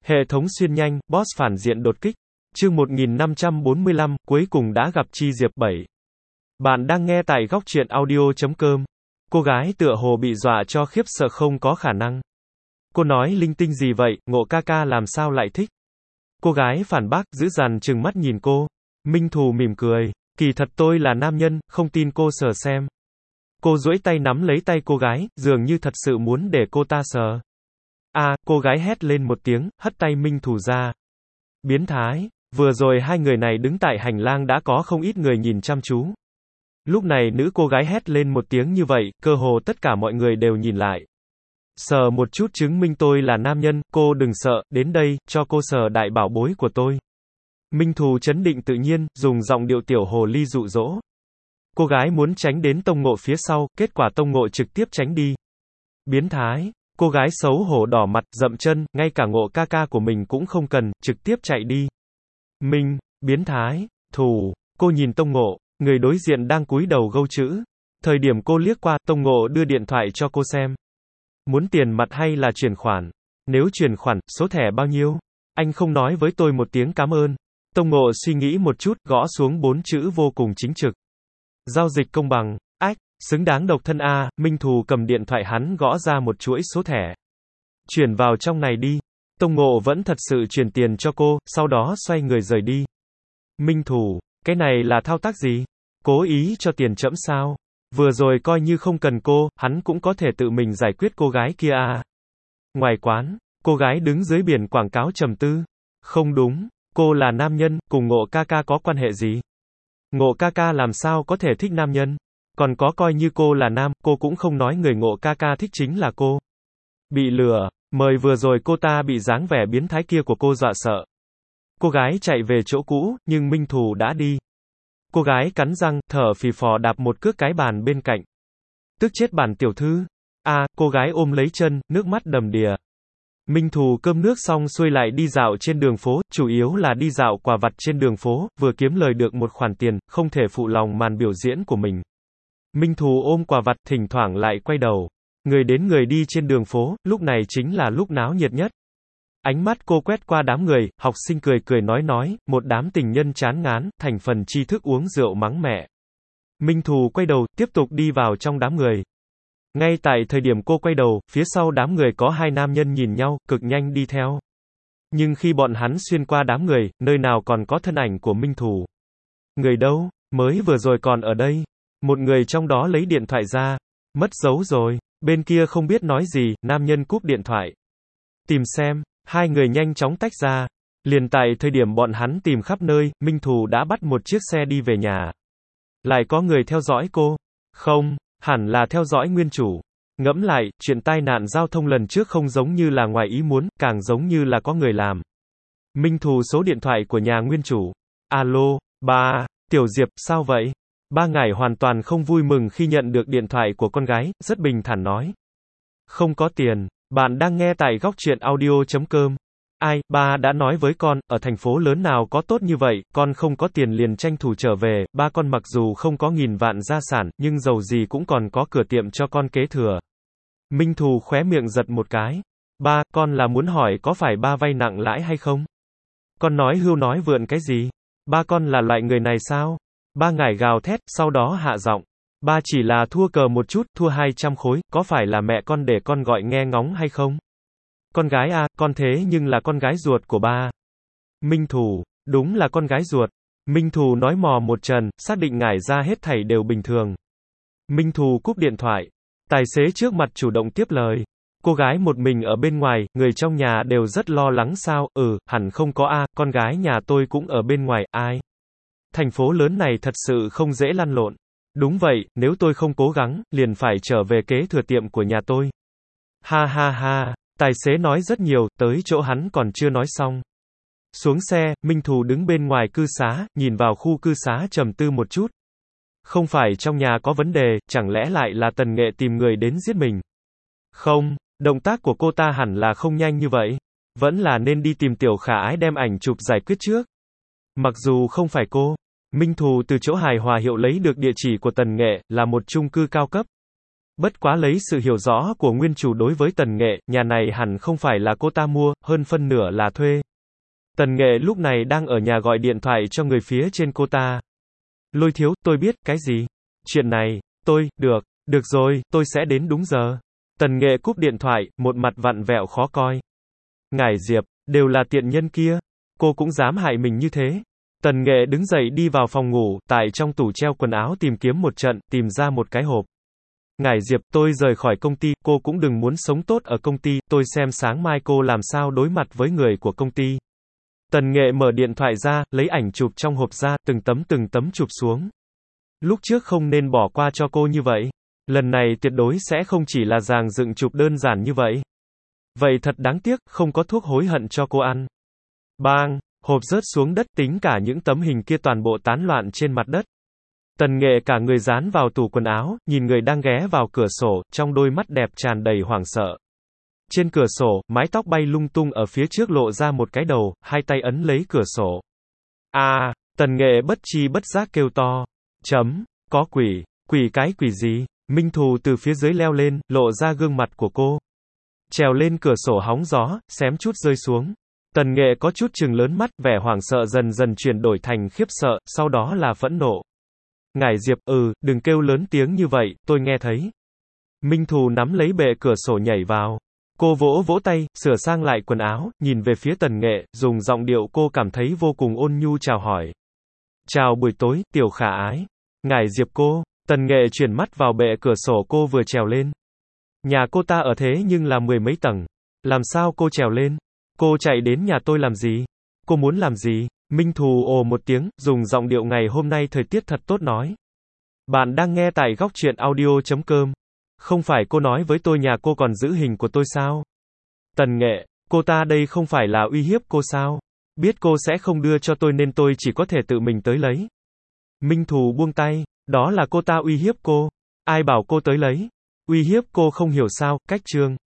Hệ thống xuyên nhanh, boss phản diện đột kích. Chương 1545, cuối cùng đã gặp Chi Diệp 7. Bạn đang nghe tại góc truyện audio.com. Cô gái tựa hồ bị dọa cho khiếp sợ không có khả năng. Cô nói linh tinh gì vậy, Ngộ ca ca làm sao lại thích? Cô gái phản bác, dữ dằn trừng mắt nhìn cô. Minh Thù mỉm cười. Kỳ thật tôi là nam nhân, không tin cô sờ xem. Cô duỗi tay nắm lấy tay cô gái, dường như thật sự muốn để cô ta sờ. Cô gái hét lên một tiếng, hất tay Minh Thù ra. Biến thái. Vừa rồi hai người này đứng tại hành lang đã có không ít người nhìn chăm chú. Lúc này nữ cô gái hét lên một tiếng như vậy, cơ hồ tất cả mọi người đều nhìn lại. Sờ một chút chứng minh tôi là nam nhân, cô đừng sợ, đến đây, cho cô sờ đại bảo bối của tôi. Minh Thù trấn định tự nhiên, dùng giọng điệu tiểu hồ ly dụ dỗ. Cô gái muốn tránh đến Tông Ngộ phía sau, kết quả Tông Ngộ trực tiếp tránh đi. Biến thái. Cô gái xấu hổ đỏ mặt, dậm chân, ngay cả Ngộ ca ca của mình cũng không cần, trực tiếp chạy đi. Biến thái, Thù. Cô nhìn Tông Ngộ, người đối diện đang cúi đầu gâu chữ. Thời điểm cô liếc qua, Tông Ngộ đưa điện thoại cho cô xem. Muốn tiền mặt hay là chuyển khoản? Nếu chuyển khoản, số thẻ bao nhiêu? Anh không nói với tôi một tiếng cảm ơn. Tông Ngộ suy nghĩ một chút, gõ xuống 4 chữ vô cùng chính trực. Giao dịch công bằng. Xứng đáng độc thân a. Minh Thù cầm điện thoại hắn gõ ra một chuỗi số thẻ. Chuyển vào trong này đi. Tông Ngộ vẫn thật sự chuyển tiền cho cô, sau đó xoay người rời đi. Minh Thù, cái này là thao tác gì? Cố ý cho tiền trẫm sao? Vừa rồi coi như không cần cô, hắn cũng có thể tự mình giải quyết cô gái kia à. Ngoài quán, cô gái đứng dưới biển quảng cáo trầm tư. Không đúng, cô là nam nhân, cùng Ngộ ca ca có quan hệ gì? Ngộ ca ca làm sao có thể thích nam nhân? Còn có coi như cô là nam, cô cũng không nói người Ngộ ca ca thích chính là cô. Bị lừa, mời vừa rồi cô ta bị dáng vẻ biến thái kia của cô dọa sợ. Cô gái chạy về chỗ cũ, nhưng Minh Thù đã đi. Cô gái cắn răng, thở phì phò đạp một cước cái bàn bên cạnh. Tức chết bản tiểu thư. Cô gái ôm lấy chân, nước mắt đầm đìa. Minh Thù cơm nước xong xuôi lại đi dạo trên đường phố, chủ yếu là đi dạo quà vặt trên đường phố, vừa kiếm lời được một khoản tiền, không thể phụ lòng màn biểu diễn của mình. Minh Thù ôm quà vặt, thỉnh thoảng lại quay đầu. Người đến người đi trên đường phố, lúc này chính là lúc náo nhiệt nhất. Ánh mắt cô quét qua đám người, học sinh cười cười nói, một đám tình nhân chán ngán, thành phần tri thức uống rượu mắng mẹ. Minh Thù quay đầu, tiếp tục đi vào trong đám người. Ngay tại thời điểm cô quay đầu, phía sau đám người có hai nam nhân nhìn nhau, cực nhanh đi theo. Nhưng khi bọn hắn xuyên qua đám người, nơi nào còn có thân ảnh của Minh Thù. Người đâu? Mới vừa rồi còn ở đây. Một người trong đó lấy điện thoại ra. Mất dấu rồi. Bên kia không biết nói gì, nam nhân cúp điện thoại. Tìm xem. Hai người nhanh chóng tách ra. Liền tại thời điểm bọn hắn tìm khắp nơi, Minh Thù đã bắt một chiếc xe đi về nhà. Lại có người theo dõi cô? Không, hẳn là theo dõi nguyên chủ. Ngẫm lại, chuyện tai nạn giao thông lần trước không giống như là ngoài ý muốn, càng giống như là có người làm. Minh Thù số điện thoại của nhà nguyên chủ. Alo, ba, Tiểu Diệp, sao vậy? Ba ngải hoàn toàn không vui mừng khi nhận được điện thoại của con gái, rất bình thản nói. Không có tiền. Bạn đang nghe tại góc truyện audio.com. Ba đã nói với con, ở thành phố lớn nào có tốt như vậy, con không có tiền liền tranh thủ trở về, ba con mặc dù không có nghìn vạn gia sản, nhưng dầu gì cũng còn có cửa tiệm cho con kế thừa. Minh Thù khóe miệng giật một cái. Ba, con là muốn hỏi có phải ba vay nặng lãi hay không? Con nói hưu nói vượn cái gì? Ba con là loại người này sao? Ba ngải gào thét, sau đó hạ giọng. Ba chỉ là thua cờ một chút, thua 200 khối, có phải là mẹ con để con gọi nghe ngóng hay không? Con gái con thế nhưng là con gái ruột của ba. Minh Thù, đúng là con gái ruột. Minh Thù nói mò một trần, xác định ngải ra hết thảy đều bình thường. Minh Thù cúp điện thoại. Tài xế trước mặt chủ động tiếp lời. Cô gái một mình ở bên ngoài, người trong nhà đều rất lo lắng sao, hẳn không có con gái nhà tôi cũng ở bên ngoài, ai? Thành phố lớn này thật sự không dễ lăn lộn. Đúng vậy, nếu tôi không cố gắng, liền phải trở về kế thừa tiệm của nhà tôi. Ha ha ha, tài xế nói rất nhiều, tới chỗ hắn còn chưa nói xong. Xuống xe, Minh Thù đứng bên ngoài cư xá, nhìn vào khu cư xá trầm tư một chút. Không phải trong nhà có vấn đề, chẳng lẽ lại là Tần Nghệ tìm người đến giết mình? Không, động tác của cô ta hẳn là không nhanh như vậy. Vẫn là nên đi tìm Tiểu Khả Ái đem ảnh chụp giải quyết trước. Mặc dù không phải cô, Minh Thù từ chỗ Hài Hòa Hiệu lấy được địa chỉ của Tần Nghệ, là một chung cư cao cấp. Bất quá lấy sự hiểu rõ của nguyên chủ đối với Tần Nghệ, nhà này hẳn không phải là cô ta mua, hơn phân nửa là thuê. Tần Nghệ lúc này đang ở nhà gọi điện thoại cho người phía trên cô ta. Lôi thiếu, tôi biết, cái gì? Chuyện này, được rồi, tôi sẽ đến đúng giờ. Tần Nghệ cúp điện thoại, một mặt vặn vẹo khó coi. Ngải Diệp, đều là tiện nhân kia. Cô cũng dám hại mình như thế. Tần Nghệ đứng dậy đi vào phòng ngủ, tại trong tủ treo quần áo tìm kiếm một trận, tìm ra một cái hộp. Ngải Diệp, tôi rời khỏi công ty, cô cũng đừng muốn sống tốt ở công ty, tôi xem sáng mai cô làm sao đối mặt với người của công ty. Tần Nghệ mở điện thoại ra, lấy ảnh chụp trong hộp ra, từng tấm chụp xuống. Lúc trước không nên bỏ qua cho cô như vậy. Lần này tuyệt đối sẽ không chỉ là dàn dựng chụp đơn giản như vậy. Vậy thật đáng tiếc, không có thuốc hối hận cho cô ăn. Bang, hộp rớt xuống đất, tính cả những tấm hình kia toàn bộ tán loạn trên mặt đất. Tần Nghệ cả người dán vào tủ quần áo, nhìn người đang ghé vào cửa sổ, trong đôi mắt đẹp tràn đầy hoảng sợ. Trên cửa sổ, mái tóc bay lung tung ở phía trước lộ ra một cái đầu, hai tay ấn lấy cửa sổ. Tần Nghệ bất tri bất giác kêu to. Có quỷ, cái quỷ gì? Minh Thù từ phía dưới leo lên, lộ ra gương mặt của cô. Trèo lên cửa sổ hóng gió, xém chút rơi xuống. Tần Nghệ có chút trừng lớn mắt, vẻ hoảng sợ dần dần chuyển đổi thành khiếp sợ, sau đó là phẫn nộ. Ngải Diệp, đừng kêu lớn tiếng như vậy, tôi nghe thấy. Minh Thù nắm lấy bệ cửa sổ nhảy vào. Cô vỗ vỗ tay, sửa sang lại quần áo, nhìn về phía Tần Nghệ, dùng giọng điệu cô cảm thấy vô cùng ôn nhu chào hỏi. Chào buổi tối, tiểu khả ái. Ngải Diệp cô. Tần Nghệ chuyển mắt vào bệ cửa sổ cô vừa trèo lên. Nhà cô ta ở thế nhưng là 10 mấy tầng. Làm sao cô trèo lên? Cô chạy đến nhà tôi làm gì? Cô muốn làm gì? Minh Thù ồ một tiếng, dùng giọng điệu ngày hôm nay thời tiết thật tốt nói. Bạn đang nghe tại góc truyện audio.com. Không phải cô nói với tôi nhà cô còn giữ hình của tôi sao? Tần Nghệ, cô ta đây không phải là uy hiếp cô sao? Biết cô sẽ không đưa cho tôi nên tôi chỉ có thể tự mình tới lấy. Minh Thù buông tay, đó là cô ta uy hiếp cô. Ai bảo cô tới lấy? Uy hiếp cô không hiểu sao, cách chương.